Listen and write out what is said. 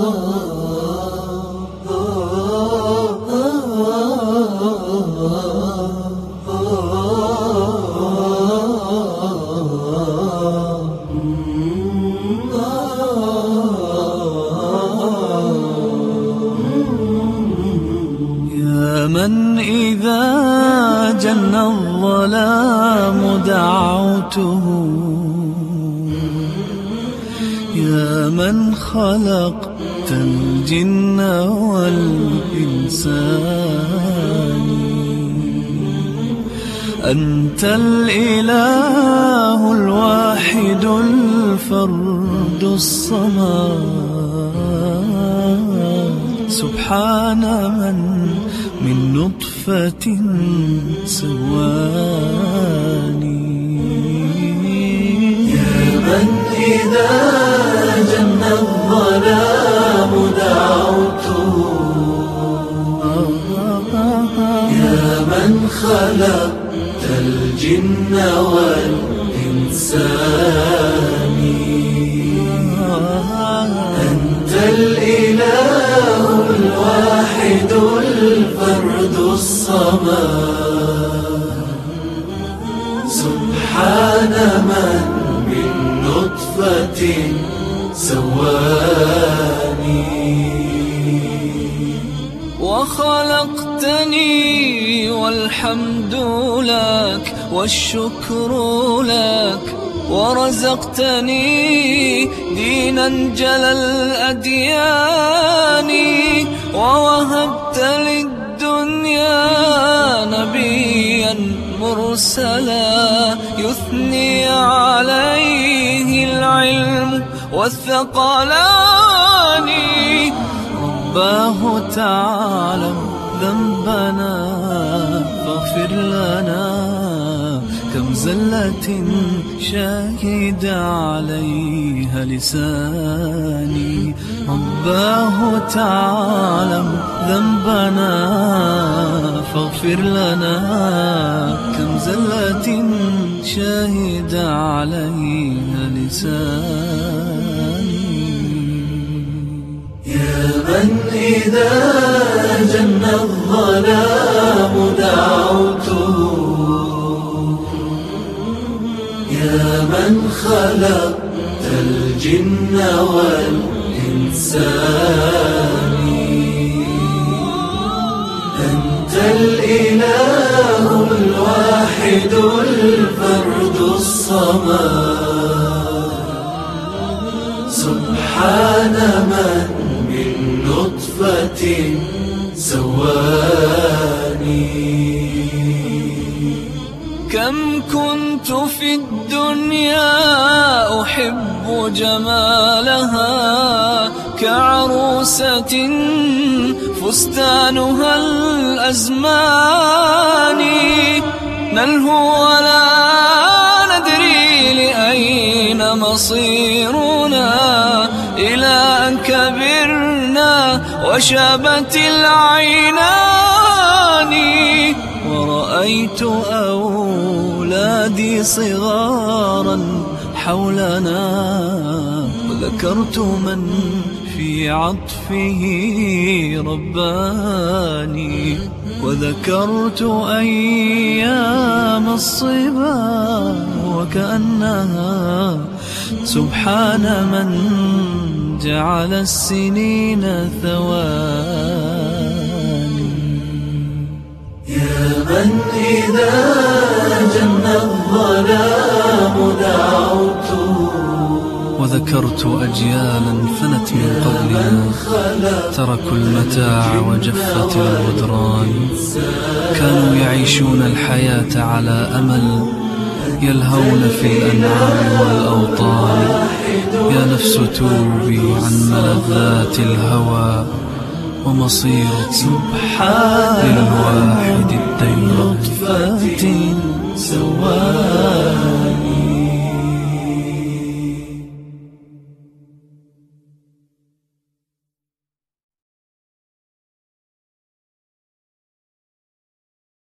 يا من إذا جن الظلام دعوته، يا من خلقت الجن والإنسان، أنت الإله الواحد الفرد الصمد، سبحان من نطفة سواني. يا من إذا جن الظلام دعوته، يا من خلقت الجن والإنسان، أنت الإله الواحد الفرد الصمد، سبحان من نطفة سواني. وخلقتني والحمد لك والشكر لك، ورزقتني دينا جل الأديان، ووهبت للدنيا نبيا مرسلا يثني عليه العلم والثقلان. رباه تعلم ذنبنا فاغفر لنا، كم زلة شهد عليها لساني. رباه تعلم ذنبنا فاغفر لنا، كم زلة شهد عليها لساني. يا من إذا جن الظلام دعوته، يا من خلقت الجن والإنسان، أنت الإله الواحد الفرد الصمد، سبحان من نطفة سواني. كم كنت في الدنيا أحب جمالها، كعروسة فستانها الأزمان، نلهو ولا ندري لأين مصيرنا، إلى أن كبرنا وشابت العينان. ورأيت أولادي صغارا حولنا، وذكرت من في عطفه رباني، وذكرت أيام الصبا وكأنها سبحان من جعل السنين ثواني. يا من إذا جن الظلام دعوته، وذكرت أجيالا فنت من قبلنا، تركوا المتاع وجفت الغدران، كانوا يعيشون الحياة على أمل، يلهون في الأنعام والأوطان. يا نفس توبي عن ملذات الهوى، ومصيرك للواحد الدين.